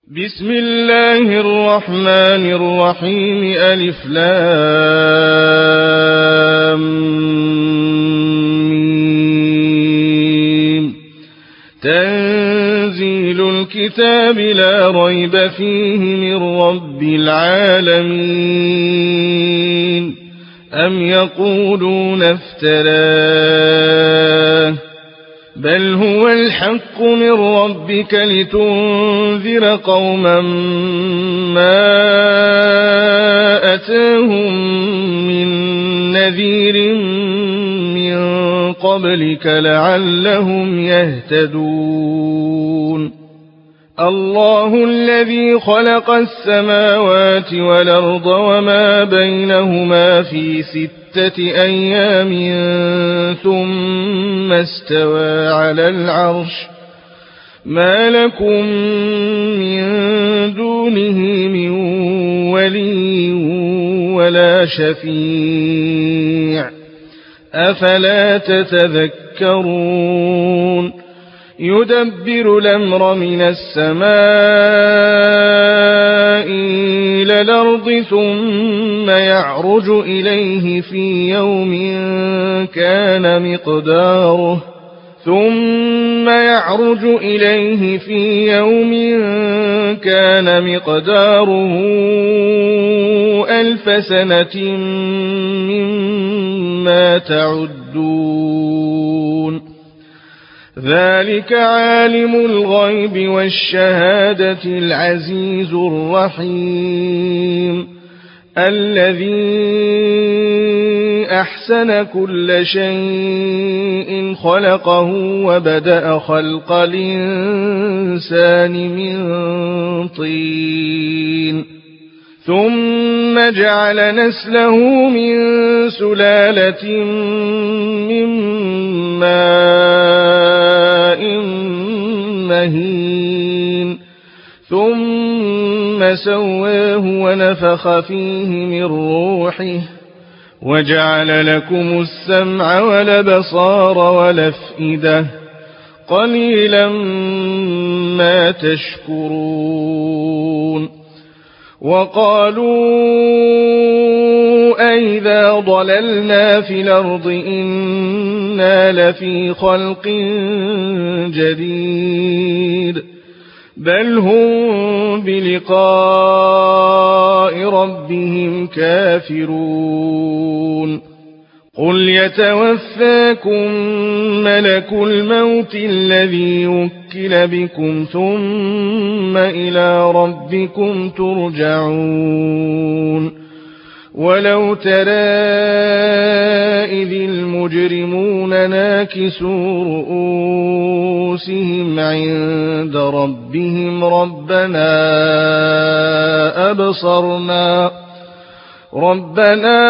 بسم الله الرحمن الرحيم ألف لام ميم. تنزيل الكتاب لا ريب فيه من رب العالمين. أم يقولون افتراه بل هو الحق من ربك لتنذر قوما ما أتاهم من نذير من قبلك لعلهم يهتدون. الله الذي خلق السماوات والأرض وما بينهما في 6 أيام ثم استوى على العرش ما لكم من دونه من ولي ولا شفيع أفلا تتذكرون. يدبر الأمر من السماء إلى الأرض ثم يعرج إليه في يوم كان مقداره 1000 سنة مما تعدون. ذلك عالم الغيب والشهادة العزيز الرحيم الذي أحسن كل شيء خلقه وبدأ خلق الإنسان من طين ثم جعل نسله من سلالة من ماء مهين ثم سواه ونفخ فيه من روحه وجعل لكم السمع والأبصار والأفئدة قليلا ما تشكرون. وقالوا أئذا ضللنا في الأرض إنا لفي خلق جديد بل هم بلقاء ربهم كافرون. قل يتوفاكم ملك الموت الذي وكل بكم ثم إلى ربكم ترجعون. ولو ترى إذ المجرمون ناكسوا رؤوسهم عند ربهم ربنا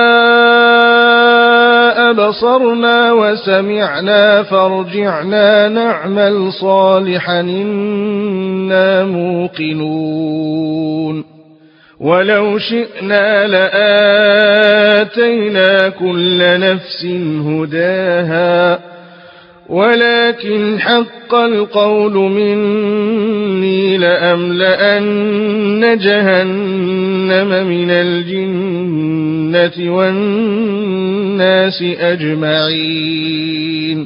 أبصرنا وسمعنا فارجعنا نعمل صالحا إنا موقنون. ولو شئنا لآتينا كل نفس هداها ولكن حق القول مني لأملأن جهنم من الجنة والناس أجمعين.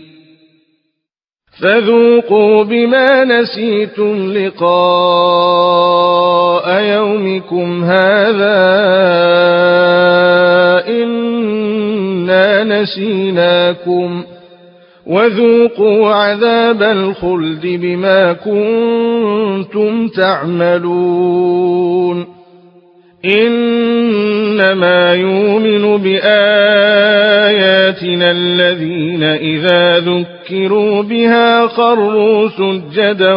فذوقوا بما نسيتم لقاء يومكم هذا إنا نسيناكم وذوقوا عذاب الخلد بما كنتم تعملون. إنما يؤمن بآياتنا الذين إذا ذكروا بها خروا سجدا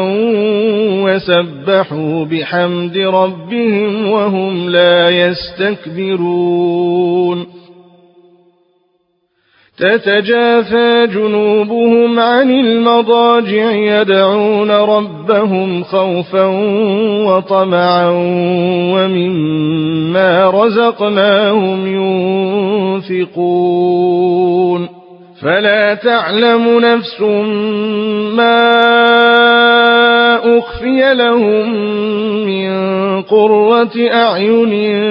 وسبحوا بحمد ربهم وهم لا يستكبرون. تتجافى جنوبهم عن المضاجع يدعون ربهم خوفا وطمعا ومما رزقناهم ينفقون. فلا تعلم نفس ما أخفي لهم من قرة أعين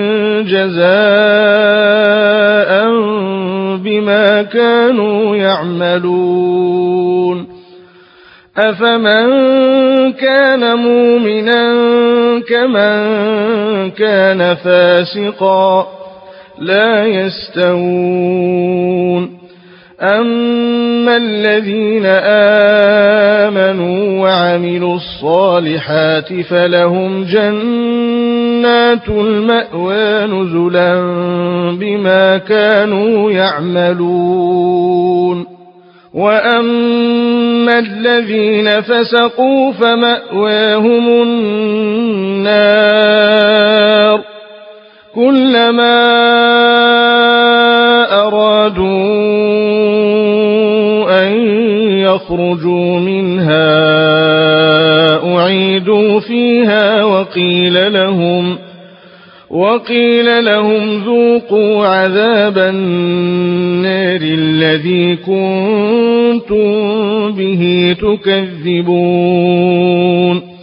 جزاء بما كانوا يعملون أفمن كان مؤمنا كمن كان فاسقا لا يستوون أما الذين آمنوا وعملوا الصالحات فلهم جنات المأوى نزلا بما كانوا يعملون وأما الذين فسقوا فمأواهم النار كلما أرادوا أن يخرجوا منها أعيدوا فيها وقيل لهم ذوقوا عذاب النار الذي كنتم به تكذبون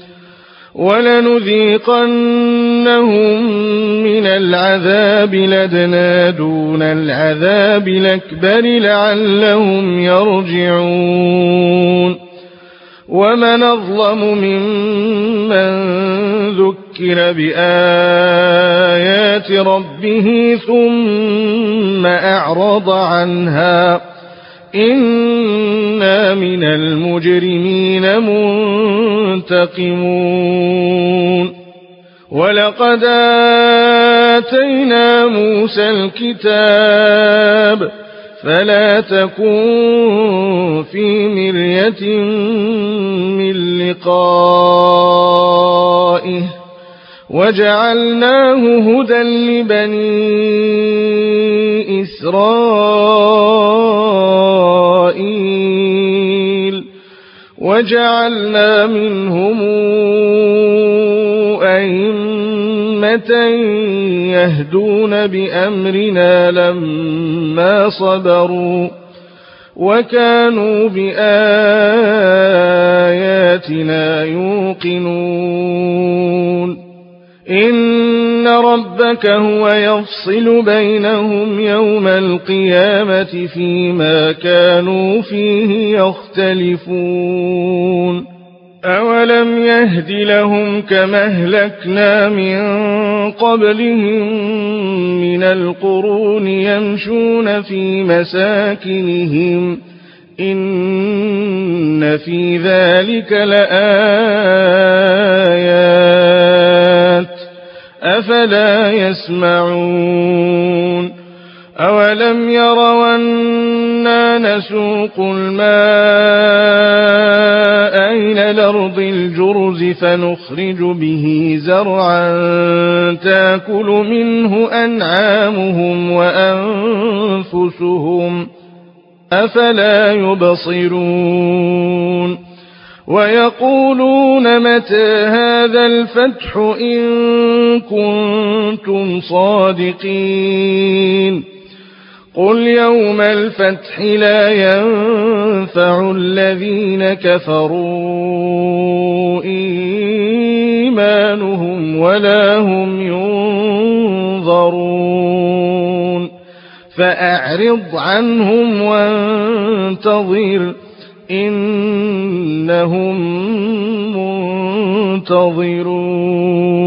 ولنذيقنهم من العذاب الأدنى دون العذاب الأكبر لعلهم يرجعون ومن أظلم ممن ذكر بآيات ربه ثم أعرض عنها إنا من المجرمين منتقمون ولقد آتينا موسى الكتاب فلا تكن في مرية من لقائه وجعلناه هدى لبني إسرائيل وجعلنا منهم أئمة يهدون بأمرنا لما صبروا وكانوا بآياتنا يوقنون إن ربك هو يفصل بينهم يوم القيامة فيما كانوا فيه يختلفون أولم يهد لهم كما أهلكنا من قبلهم من القرون يمشون في مساكنهم إن في ذلك لآيات أفلا يسمعون أولم يروا أنا نسوق الماء إلى الأرض الجرز فنخرج به زرعا تأكل منه أنعامهم وأنفسهم أفلا يبصرون ويقولون متى هذا الفتح إن كنتم صادقين قل يوم الفتح لا ينفع الذين كفروا إيمانهم ولا هم ينظرون فأعرض عنهم وانتظر إنهم منتظرون